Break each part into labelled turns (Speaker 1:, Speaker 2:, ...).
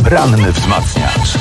Speaker 1: Ranny wzmacniacz.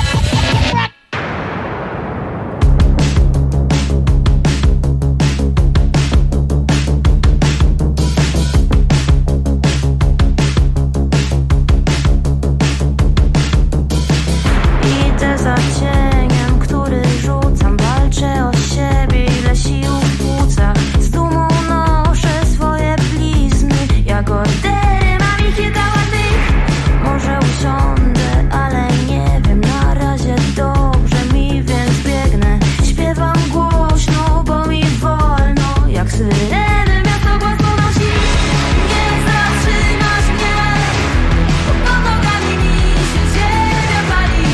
Speaker 2: Idę za cieniem, który rzucam, walczę o siebie, ile sił w płucach. Z dumą noszę swoje blizny, jak ordery mam ich kilka ładnych. Może usiądę, ale nie wiem, na razie dobrze mi, więc biegnę. Śpiewam głośno, bo mi wolno, jak syreny miasto głośno nosi. Nie zatrzymasz mnie, bo pod nogami mi się ziemia pali.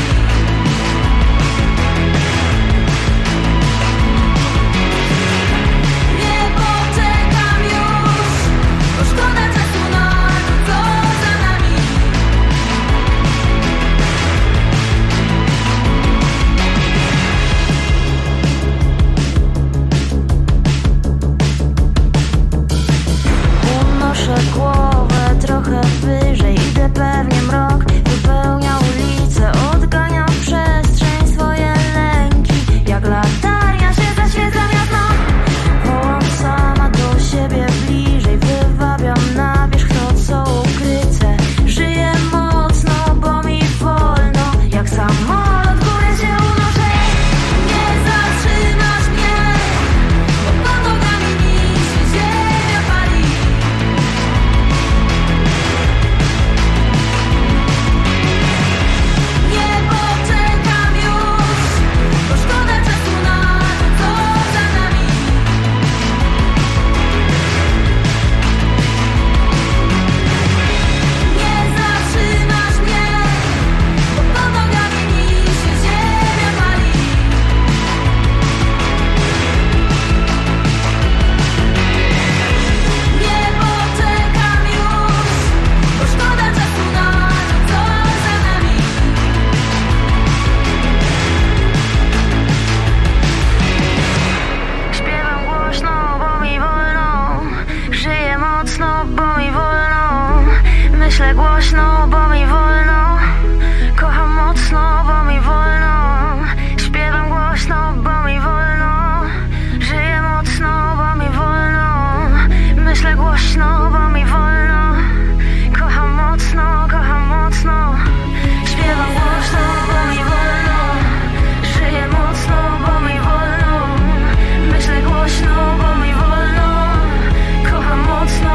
Speaker 2: Nie poczekam już, bo szkoda czasu na to, co za nami. Unoszę głowę trochę wyżej, idę pewnie mrok wypełnia ulicę, odganiam w przestrzeń swoje lęki, jak latarnia się zaświecam jasno. Wołam sama do siebie bliżej, wywabiam na wierzch to, co ukryte. Żyję mocno, bo mi wolno, jak samolot w górę się unoszę. Nie zatrzymasz mnie, bo pod nogami mi się ziemia pali. Nie poczekam już, bo szkoda czasu na to, co za nami. Nie zatrzymasz mnie, bo pod nogami mi się ziemia pali. Nie poczekam już, bo szkoda czasu na to, co za nami. Śpiewam głośno, bo mi wolno, żyję mocno, bo mi wolno, myślę głośno, bo mi wolno, kocham mocno, bo mi wolno, śpiewam głośno, bo mi wolno, żyję mocno, bo mi wolno, myślę głośno, bo mi wolno, kocham mocno, śpiewam głośno, bo mi wolno, żyję mocno, bo mi wolno, myślę głośno, bo mi wolno, kocham mocno,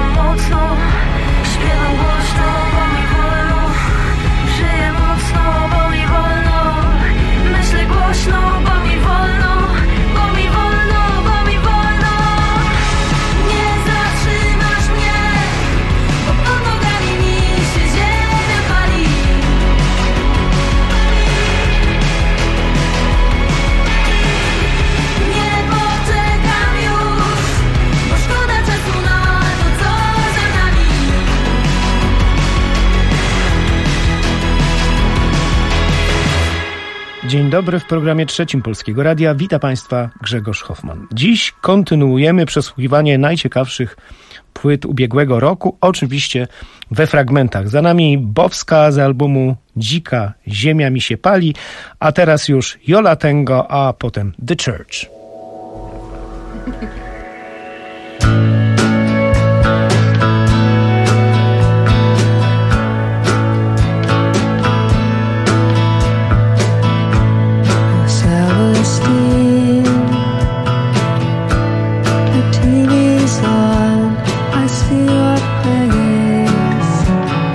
Speaker 2: śpiewam głośno, bo mi wolno, żyję mocno, bo mi wolno, myślę głośno, bo mi wolno, bo mi wolno, bo mi wolno. Nie zatrzymasz mnie, bo pod nogami mi się ziemia pali. Nie poczekam już, bo szkoda czasu na to, co za nami.
Speaker 3: Dzień dobry, w programie trzecim Polskiego Radia. Witam Państwa, Grzegorz Hoffman. Dziś kontynuujemy przesłuchiwanie najciekawszych płyt ubiegłego roku, oczywiście we fragmentach. Za nami Bowska z albumu Dzika Ziemia mi się pali, a teraz już Yo La Tengo, a potem The Church.
Speaker 2: Celestine, the TV's on, I see your face.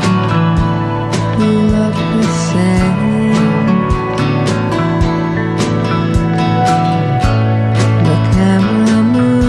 Speaker 2: You look the same. The camera moves.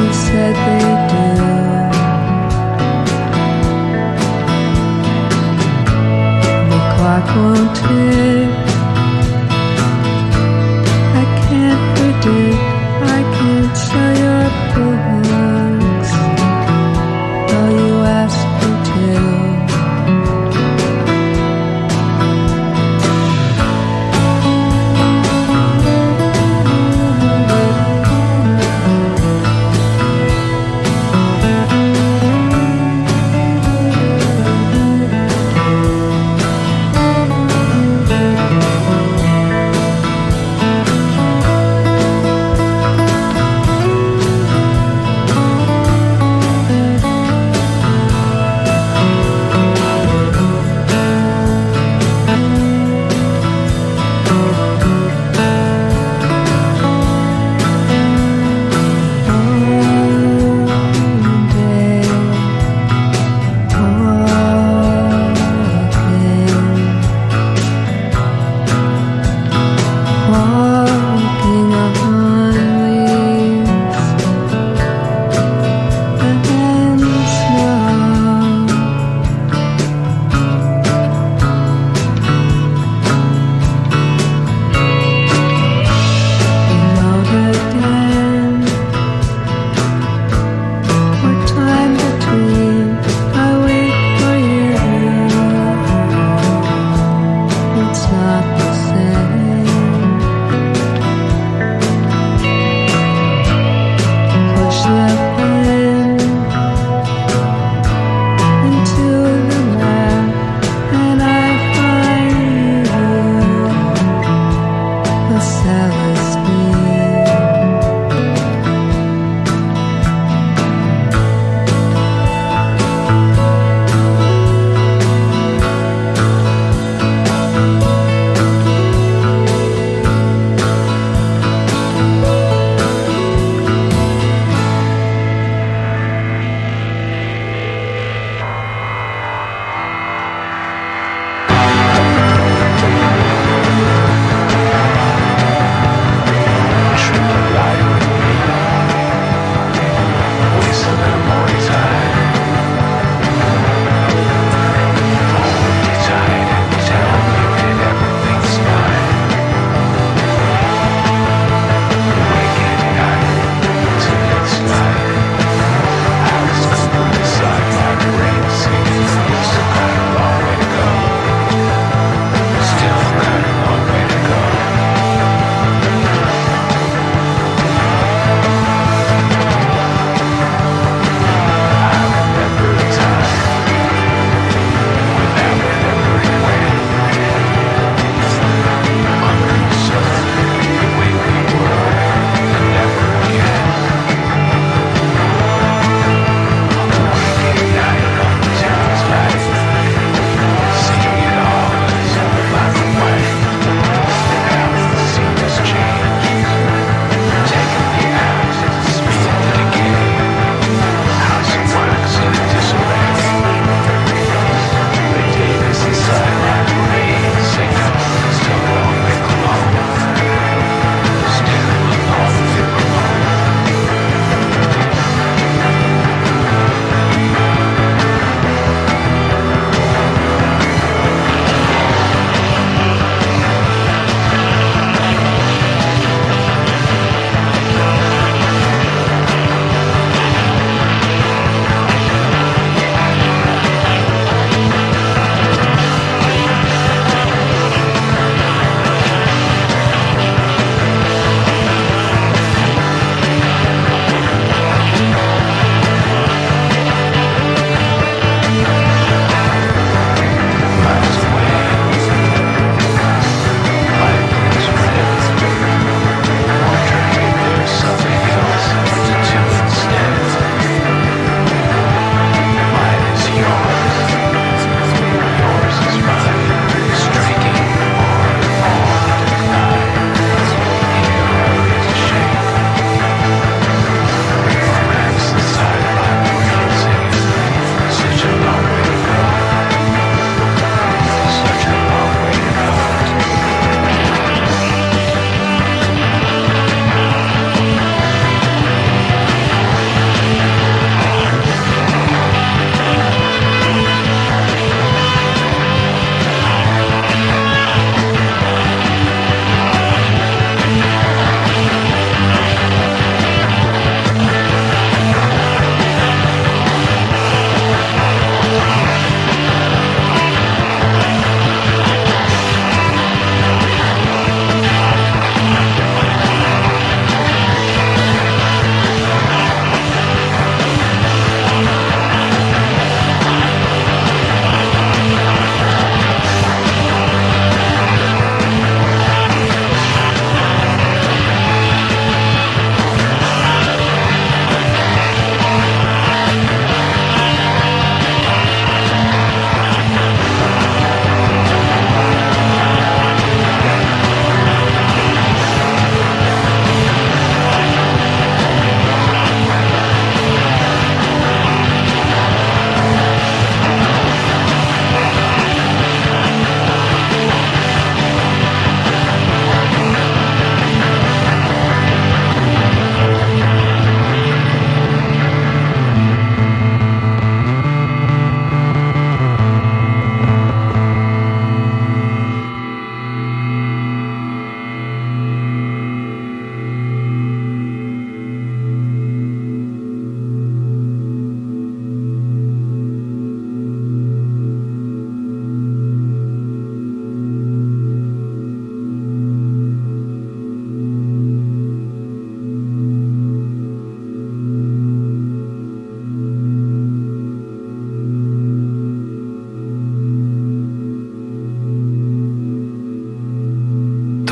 Speaker 2: said they do. The clock won't tick. I can't predict. I can't sell your books, though you asked me to.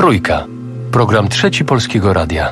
Speaker 1: Trójka. Program Trzeci Polskiego Radia.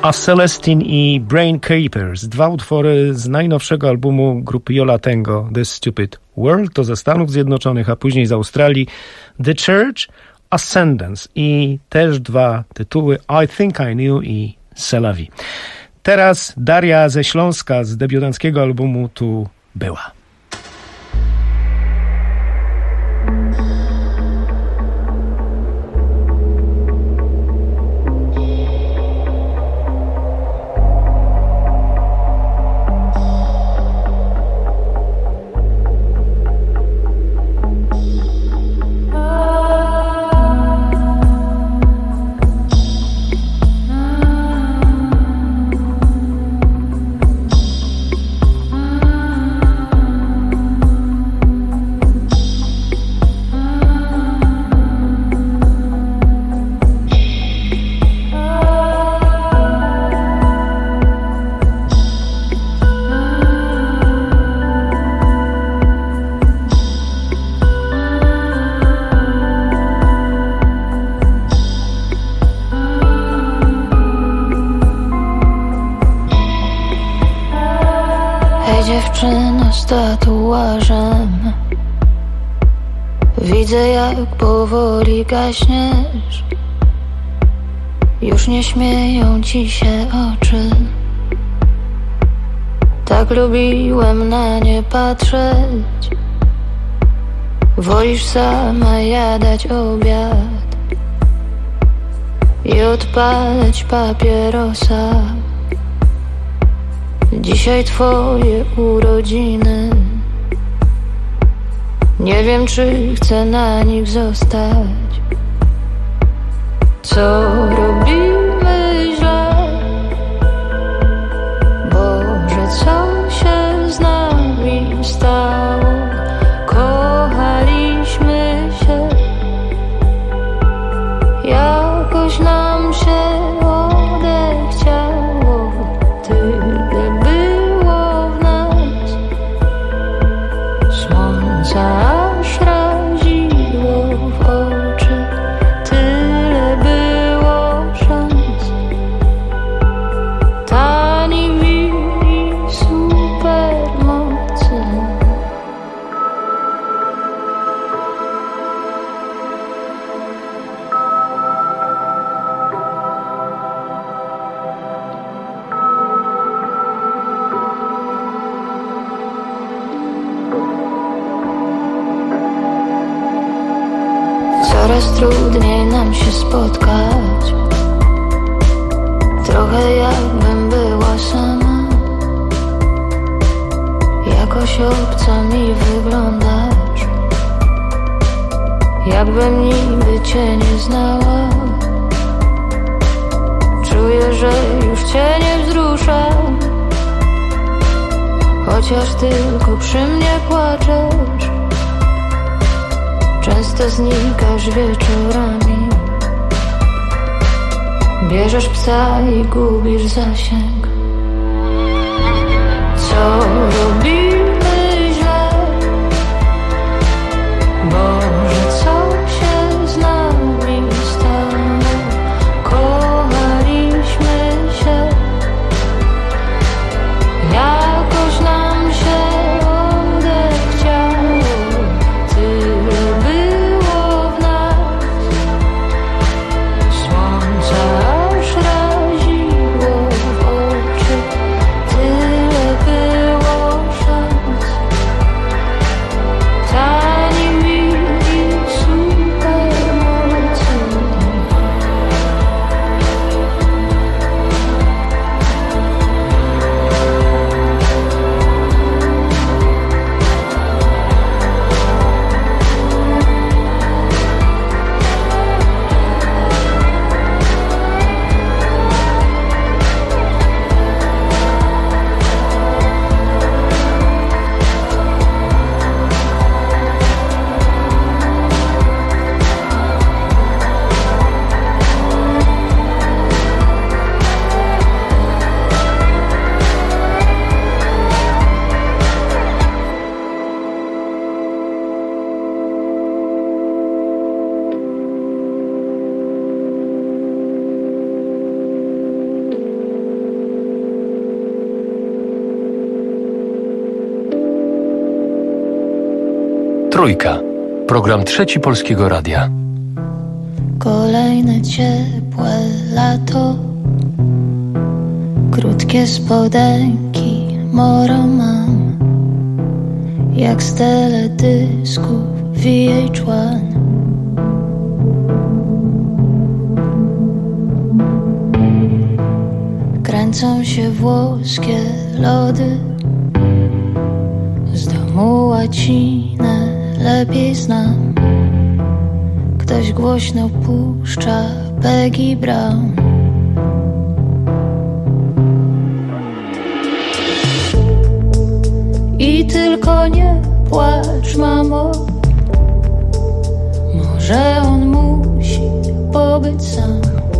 Speaker 3: A Celestine i Brain Creepers, dwa utwory z najnowszego albumu grupy Yo La Tengo, The Stupid World, to ze Stanów Zjednoczonych, a później z Australii, The Church, Ascendance i też dwa tytuły, I Think I Knew i C'est la vie. Teraz Daria ze Śląska z debiutanckiego albumu Tu była.
Speaker 4: Dziewczyno z tatuażem, widzę jak powoli gaśniesz. Już nie śmieją ci się oczy. Tak lubiłem na nie patrzeć. Wolisz sama jadać obiad i odpalać papierosa. Dzisiaj twoje urodziny. Nie wiem, czy chcę na nich zostać. Co robimy źle? Boże, co się z nami stało? Kochaliśmy się. Jakoś nam się odechciało. Tyle było w nas. Słońca aż raziło w oczy. Tyle było szans. Tani wini supermocy. Coraz trudniej nam się spotkać. Trochę jakbym była sama. Jakoś obco mi wyglądasz. Jakbym niby cię nie znała. Czuję, że już cię nie wzruszam. Chociaż tylko przy mnie płaczesz. Często znikasz wieczorami. Bierzesz psa i gubisz zasięg. Co robimy źle? Boże, co się z nami stało? Kochaliśmy się. Jakoś nam się odechciało. Tyle było w nas. Słońca aż raziło w oczy. Tyle było szans.
Speaker 1: Trójka. Program Trzeci Polskiego Radia.
Speaker 4: Kolejne ciepłe lato, krótkie spodenki, moro mam, jak z teledysków VH1. Kręcą się włoskie lody, z domu łacinę lepiej znam. Ktoś głośno puszcza Peggy Brown. I tylko nie płacz, mamo, może on musi pobyć sam,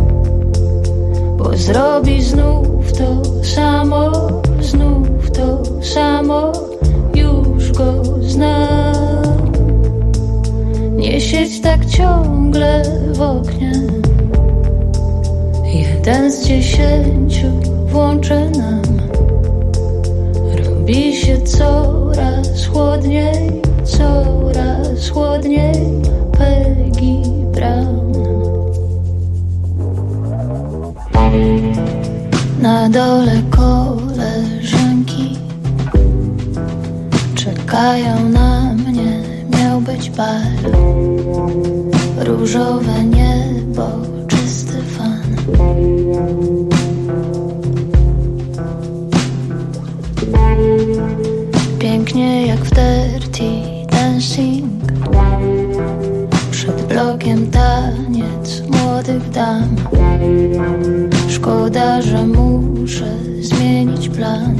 Speaker 4: bo zrobi znów to samo, znów to samo, już go znam. Nie siedź tak ciągle w oknie, 1 z 10 włączę nam. Robi się coraz chłodniej, coraz chłodniej, Peggy Brown. Na dole koleżanki czekają na mnie, miał być bal. Różowe niebo, czysty fan. Pięknie jak w Dirty Dancing, przed blokiem taniec młodych dam. Szkoda, że muszę zmienić plan.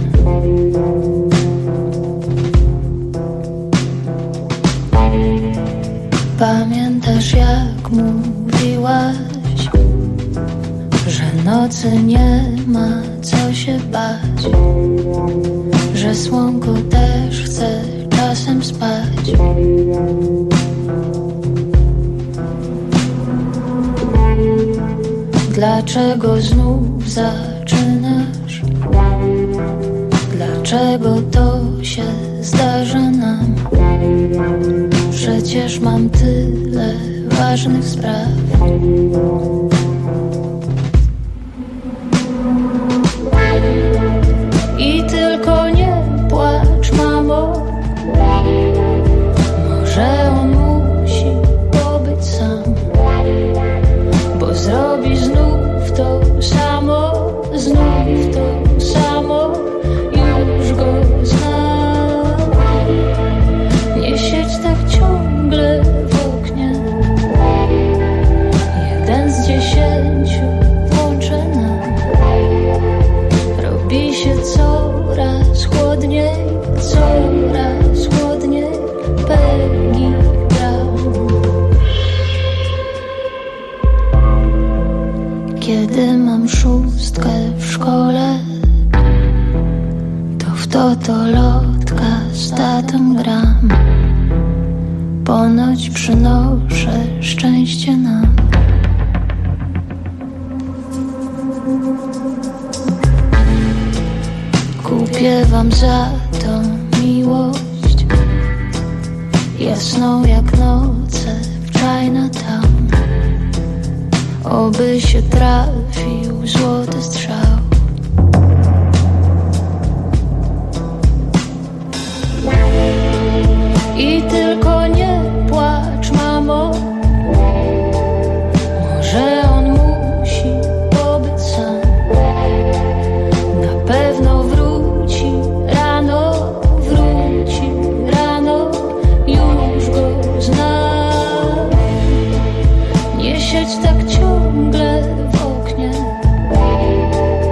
Speaker 4: Pamiętasz, jak mówiłaś, że nocy nie ma co się bać, że słonko też chce czasem spać. Dlaczego znów zaczynasz? Dlaczego to się zdarza nam? Przecież mam tyle ważnych spraw. I tylko nie płacz, mamo, może on musi pobyć sam, bo zrobi znów to samo, znów to samo, już go znam. Nie siedź tak ciągle w oknie, 1 z 10 włączę nam. Robi się coraz chłodniej, coraz chłodniej, Peggy Brown. Kiedy mam 6 w szkole, to w totolotka z tatą gram. Ponoć przynoszę szczęście nam. Kupię wam za to miłość, jasną jak noce w Chinatown. Oby się trafił złoty strzał. I tylko nie płacz, mamo, może on musi pobyć sam. Na pewno wróci rano, już go znam. Nie siedź tak ciągle w oknie,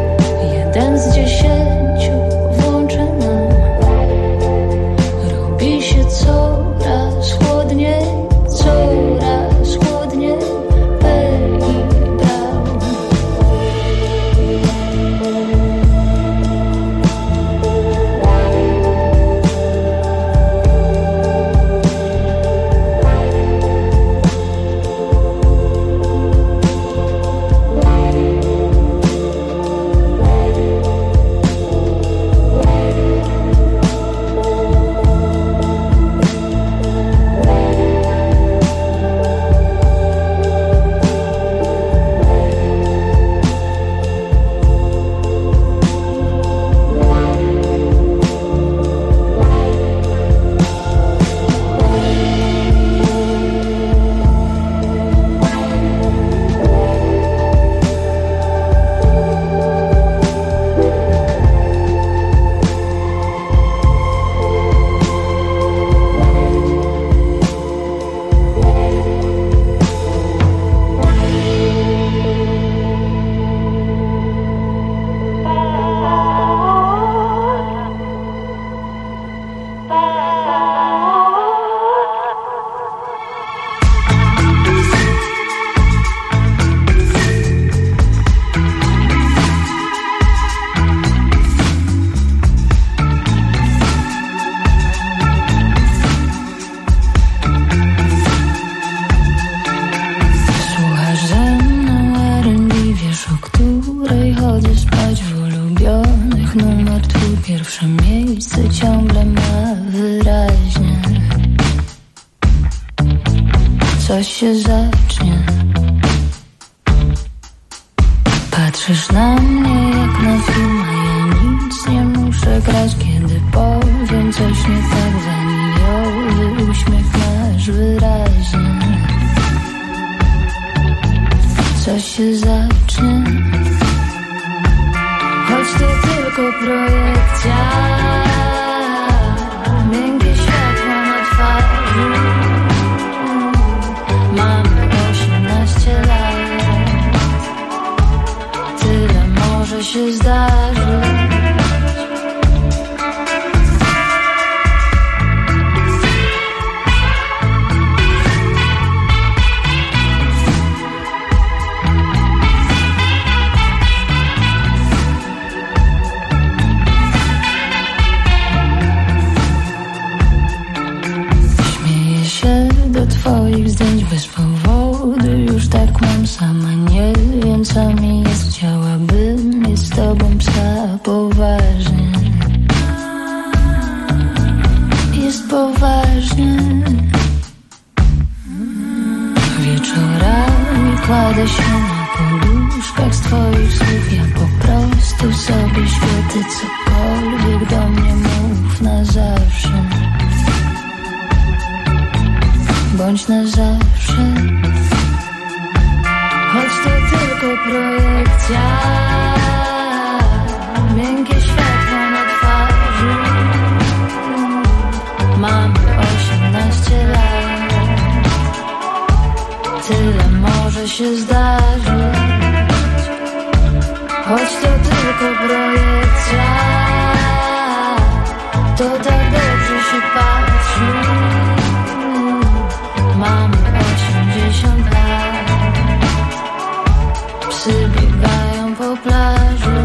Speaker 4: coś się zacznie. Patrzysz na mnie jak na film, a ja nic nie muszę grać. Kiedy powiem coś nie tak, zanioły uśmiech masz wyraźny. Coś się zacznie, choć to tylko projekcja. Miękkie światło na twarzy. Mamy 18 lat. Tyle może się zdarzyć. Twoich zdjęć bez powodu, już tak mam sama. Nie wiem co mi jest, chciałabym mieć z tobą psa. Poważnie, jest poważnie. Wieczorami kładę się na poduszkach z twoich słów. Ja po prostu sobie świecę, cokolwiek do mnie mów na zawsze. Bądź na zawsze, choć to tylko projekcja. Miękkie światło na twarzy. Mamy 18 lat. Tyle może się zdarzyć, choć to tylko projekcja. To tak dobrze się patrzy. Mamy 80 lat. Psy biegają po plaży.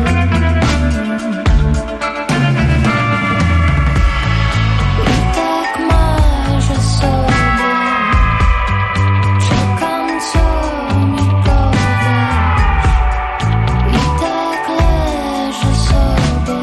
Speaker 4: I tak marzę sobie. Czekam co mi powiesz. I tak leżę sobie.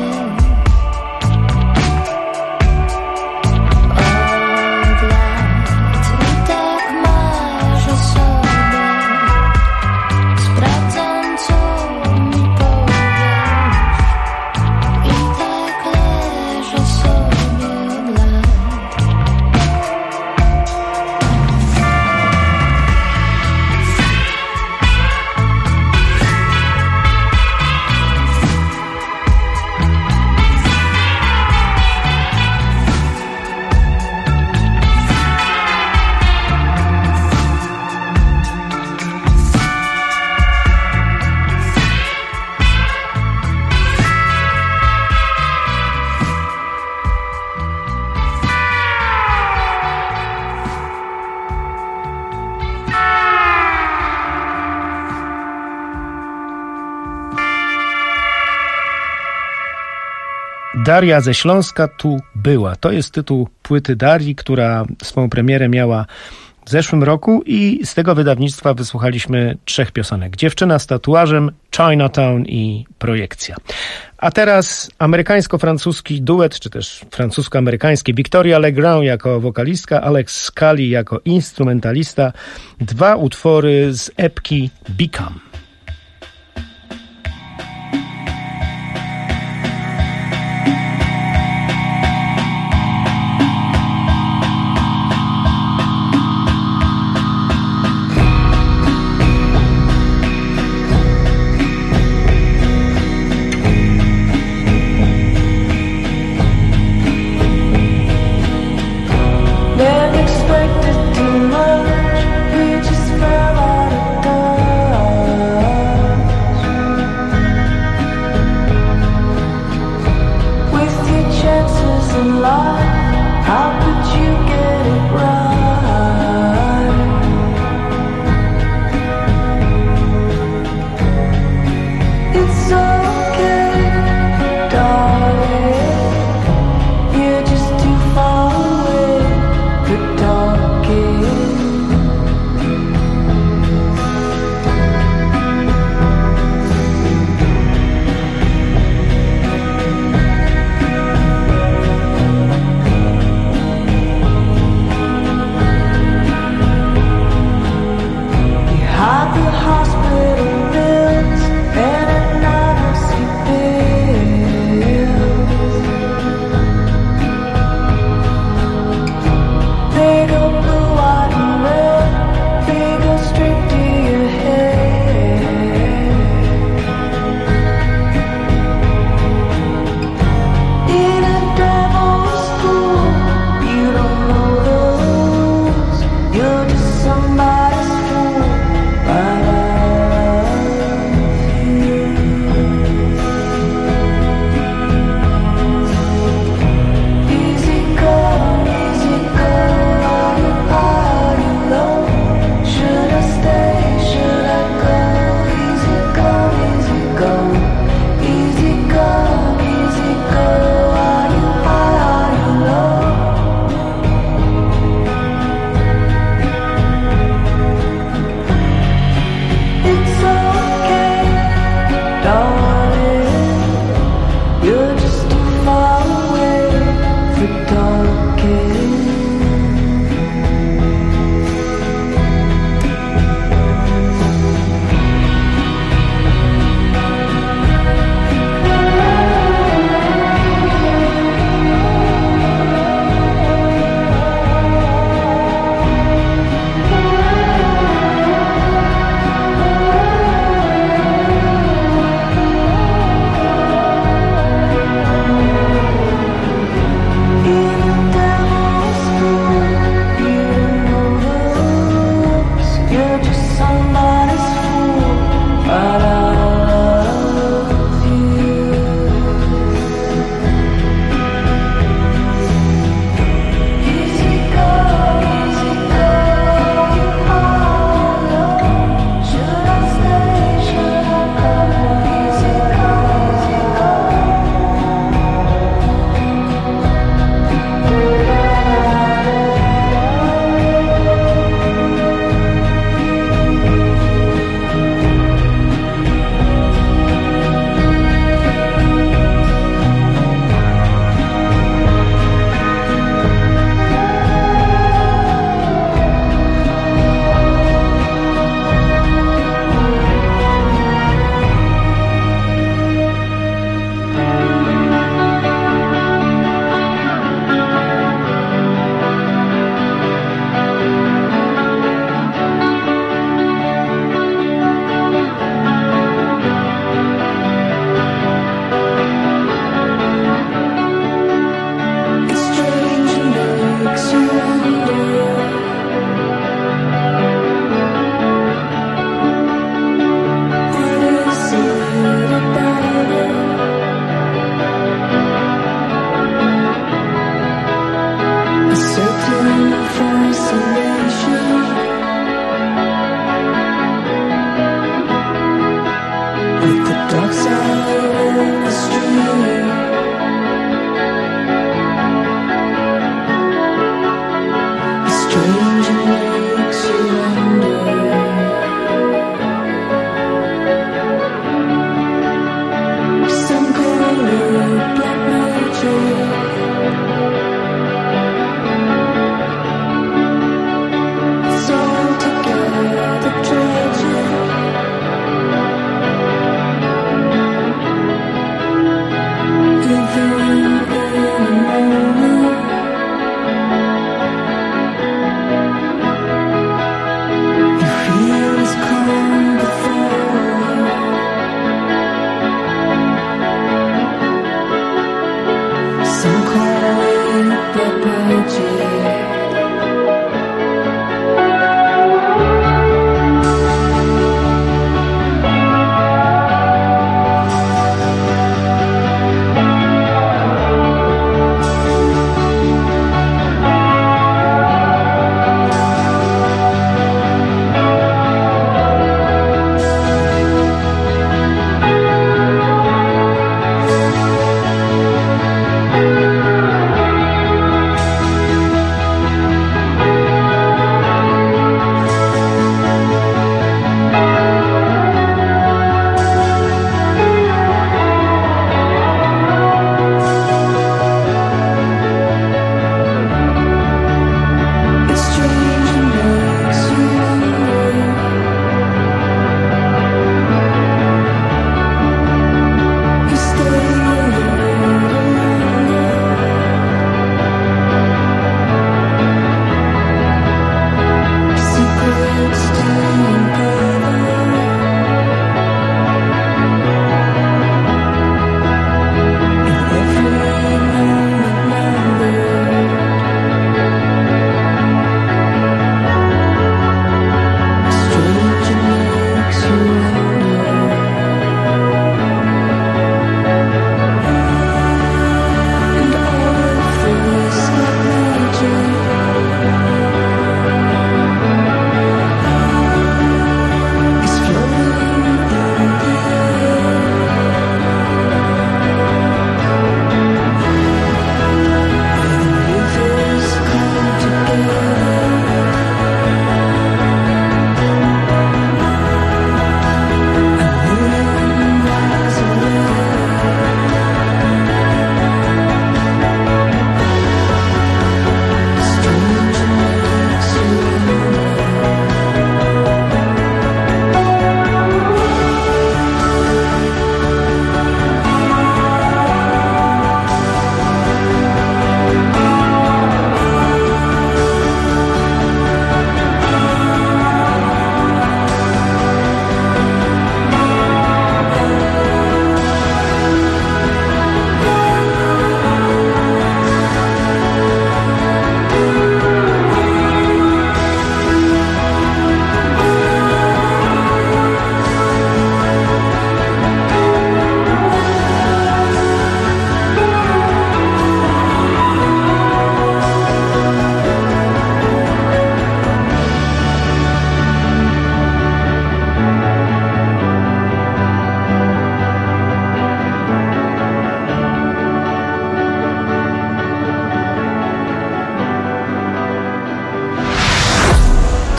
Speaker 3: Daria ze Śląska tu była. To jest tytuł płyty Darii, która swą premierę miała w zeszłym roku i z tego wydawnictwa wysłuchaliśmy 3 piosenek. Dziewczyna z tatuażem, Chinatown i Projekcja. A teraz amerykańsko-francuski duet, czy też francusko-amerykański. Victoria Legrand jako wokalistka, Alex Scully jako instrumentalista. 2 utwory z epki Become.
Speaker 5: Expected too much, we just fell out of touch.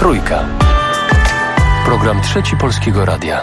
Speaker 1: Trójka. Program Trzeci Polskiego Radia.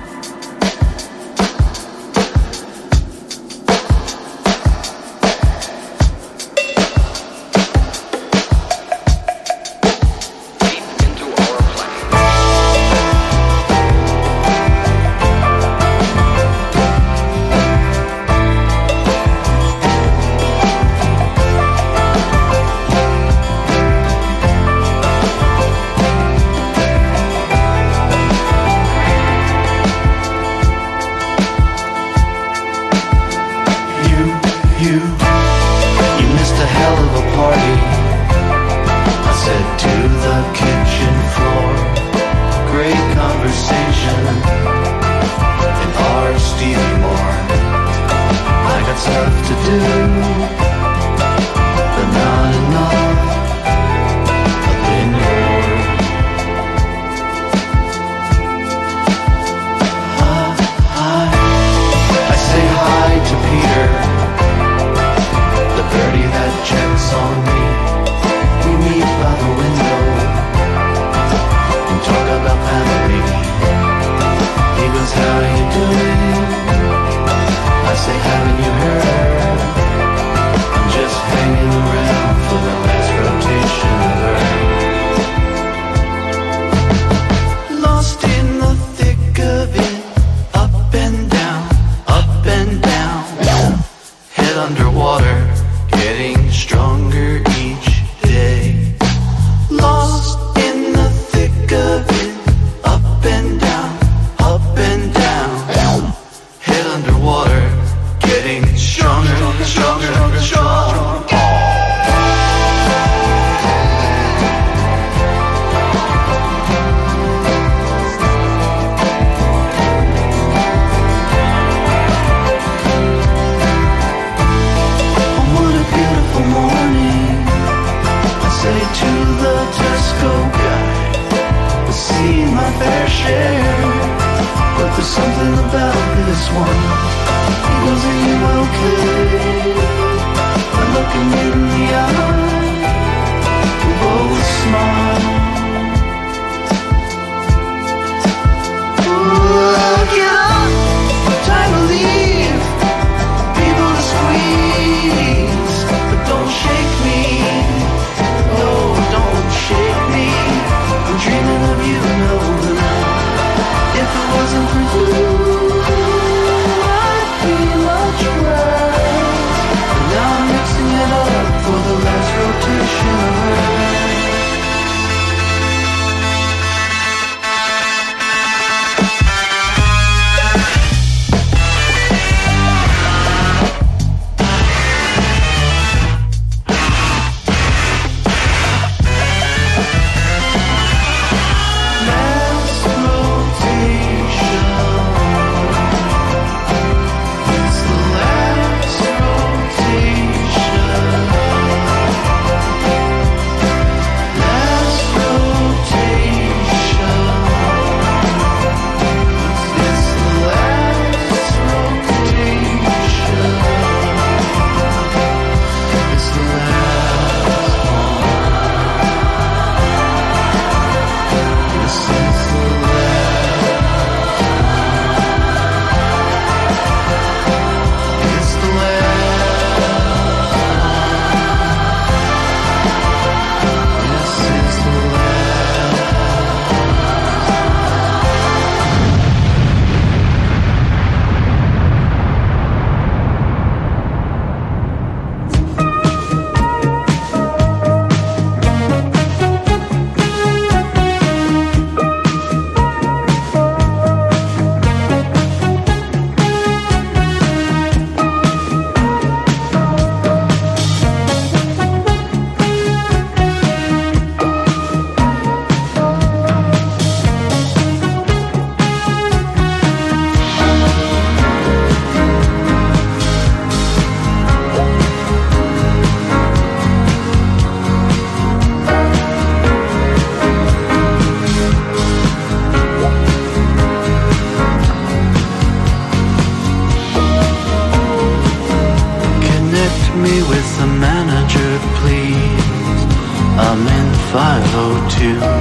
Speaker 5: with the manager, please. I'm in 502.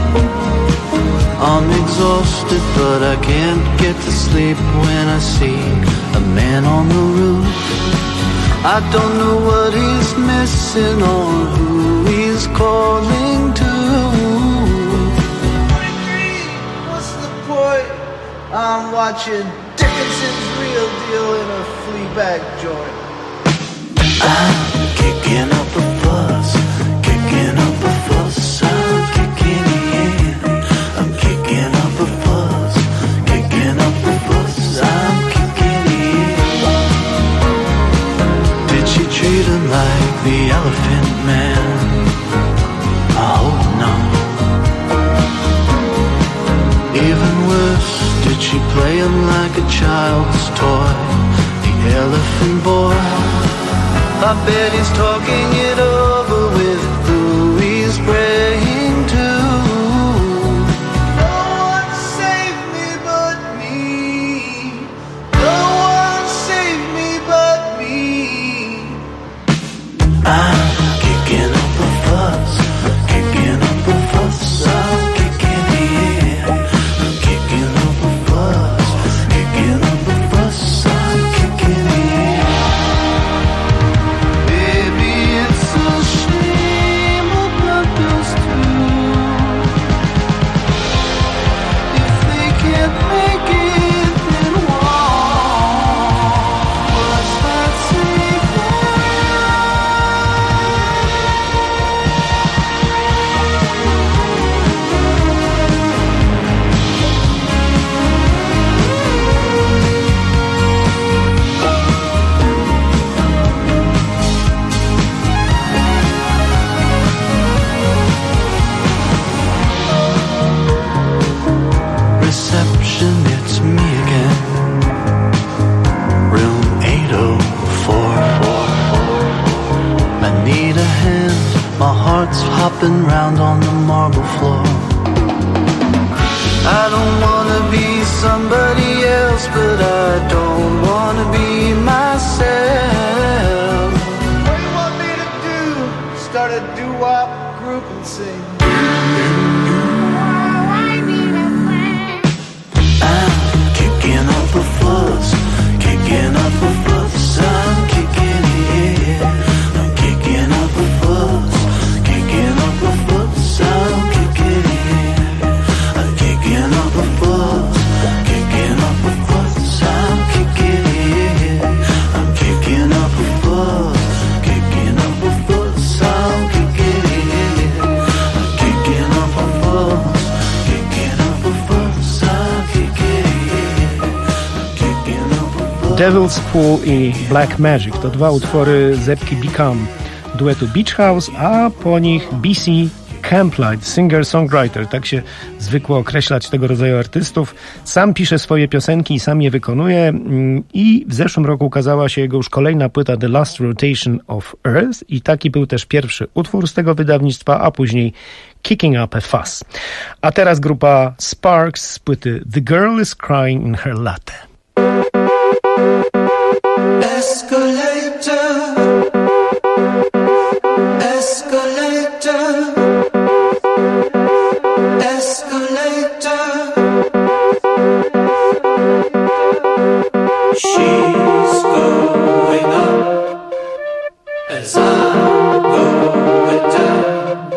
Speaker 5: I'm exhausted, but I can't get to sleep when I see a man on the roof. I don't know what he's missing or who he's calling to. What's the point? I'm watching Dickinson's Real Deal in a Fleabag joint. I'm kicking up a fuss, kicking up a fuss, I'm kicking in. I'm kicking up a fuss, kicking up a fuss, I'm kicking in. Did she treat him like the Elephant Man? I hope not. Even worse, did she play him like a child's toy? The Elephant Boy. I bet he's talking it over with who he's praying to. No one saved me but me. No one saved me but me. I'm kicking up a fuss, kicking up a fuss, I'm kicking in. I'm kicking up a fuss, kicking up a fuss, I'm kicking in. It's me again. Room 804. I need a hand. My heart's hopping round on the marble floor. I don't wanna be somebody else, but I don't wanna be myself. What do you want me to do? Start a doo-wop group and sing. Kicking up a fuss, kicking up a fuss, I'm kicking in. I'm kicking up a fuss, kicking up a fuss, I'm kicking in. I'm kicking up a fuss, kicking up a fuss, I'm kicking in. I'm kicking up a fuss, kicking up a fuss, I'm kicking in. I'm kicking up a fuss, kicking up a fuss, I'm kicking in.
Speaker 3: Devil's Pool i Black Magic to dwa utwory z epki Become, duetu Beach House, a po nich BC Camplight, singer-songwriter, tak się zwykło określać tego rodzaju artystów. Sam pisze swoje piosenki i sam je wykonuje i w zeszłym roku ukazała się jego już kolejna płyta The Last Rotation of Earth i taki był też pierwszy utwór z tego wydawnictwa, a później Kicking Up a Fuss. A teraz grupa Sparks z płyty The Girl is Crying in Her Latte.
Speaker 5: Escalator, escalator, escalator. She's going up as I'm going down.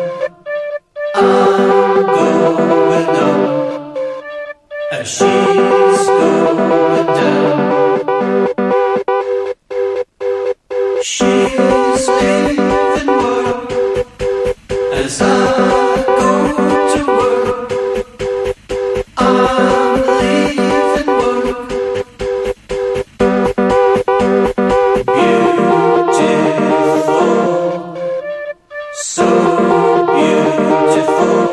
Speaker 5: I'm going up as she's going down. She's leaving work as I go to work. I'm leaving work. Beautiful, so beautiful.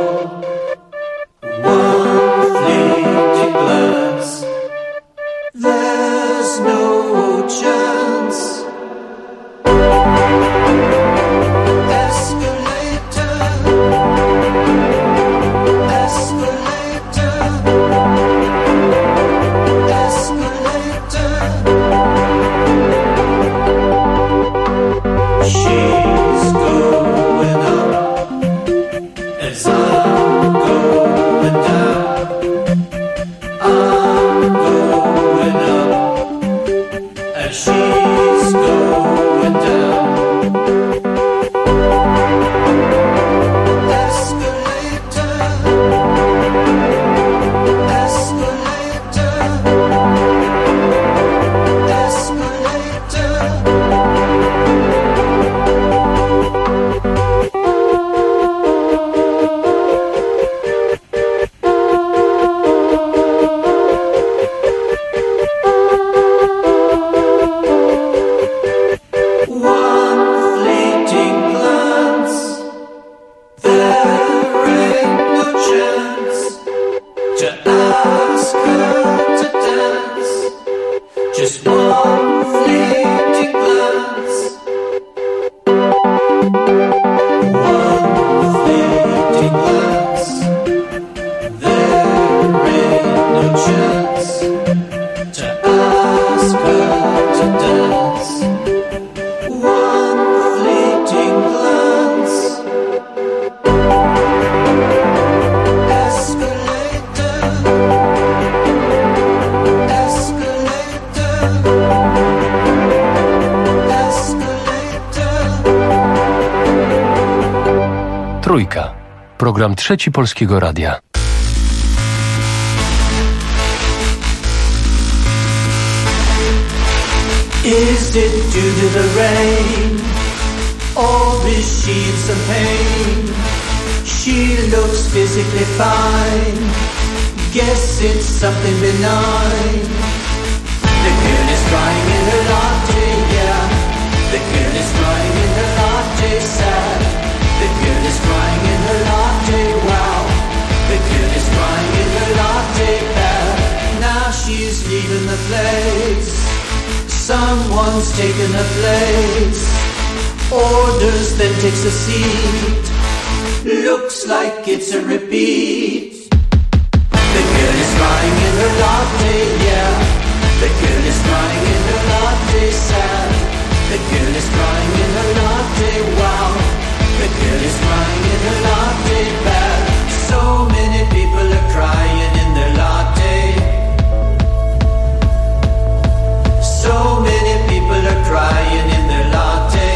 Speaker 5: One fleeting glance, there's no chance. Escalator.
Speaker 1: Trójka. Program Trzeci Polskiego Radia.
Speaker 5: Is it due to the rain, or is she in some pain? She looks physically fine. Guess it's something benign. The girl is crying in her latte, yeah. The girl is crying in her latte, sad. The girl is crying in her latte, wow. The girl is crying in her latte, bad. Now she's leaving the place. Someone's taken her place. Orders, then takes a seat. Looks like it's a repeat. The girl is crying in her latte, yeah. The girl is crying in her latte, sad. The girl is crying in her latte, wow. The girl is crying in her latte, bad. So many people are crying in their latte. So many people are crying in their latte.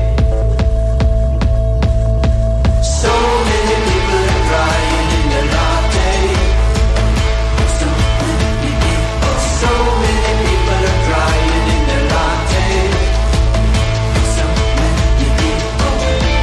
Speaker 5: So many people are crying in their latte. So many people. So many people are crying in their latte. So many people.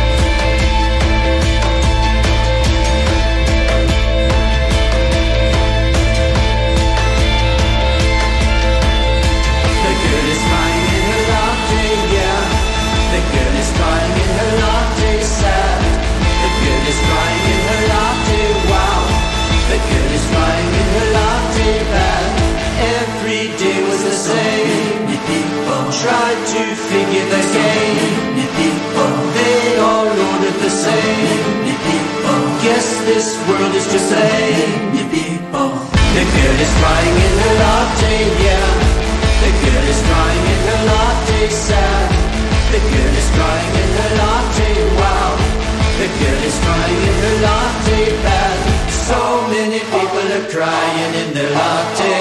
Speaker 5: The girl is crying in her latte, yeah. The girl is crying in her latte, sad. The girl is crying in her latte, wow. The girl is crying in her latte, bad. Every day was the same. Tried to figure the game. They all ordered the same. Guess this world is just lame. The girl is crying in her latte, yeah. The girl is crying in her latte, sad. The girl is crying in her latte, wow. The girl is crying in her latte, bad. So many people are crying in their latte.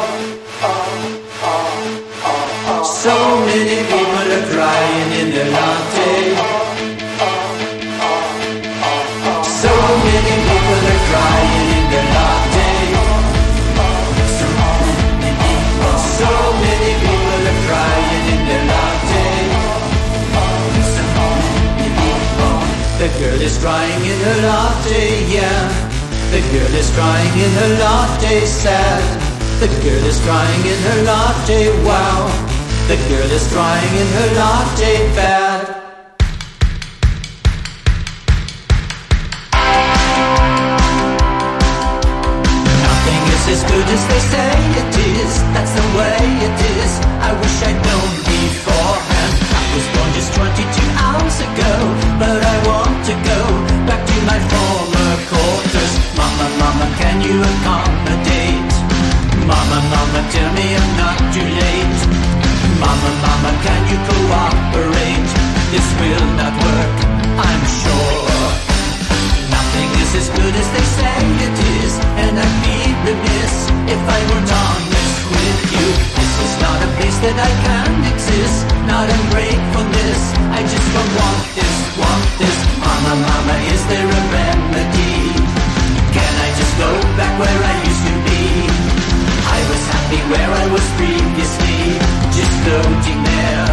Speaker 5: So many people are crying in their latte. So many people are crying in their latte. So many people. So many people are crying in their latte. So many people. The girl is crying in her latte, yeah. The girl is crying in her latte, sad. The girl is crying in her latte, wow. The girl is crying in her latte, bad. Nothing is as good as they say it is. That's the way it is. I wish I'd known beforehand. I was born just 22 hours ago, but I want to go back to my former quarters. Mama, mama, can you accommodate? Mama, mama, tell me I'm not too late. Mama, mama, can you cooperate? This will not work, I'm sure. Nothing is as good as they say it is, and I'd be remiss if I weren't honest with you. This is not a place that I can exist, not ungratefulness. I just don't want this, want this. Mama, mama, is there a remedy? Can I just go back where I used to be? I was happy where I was previously, just floating there.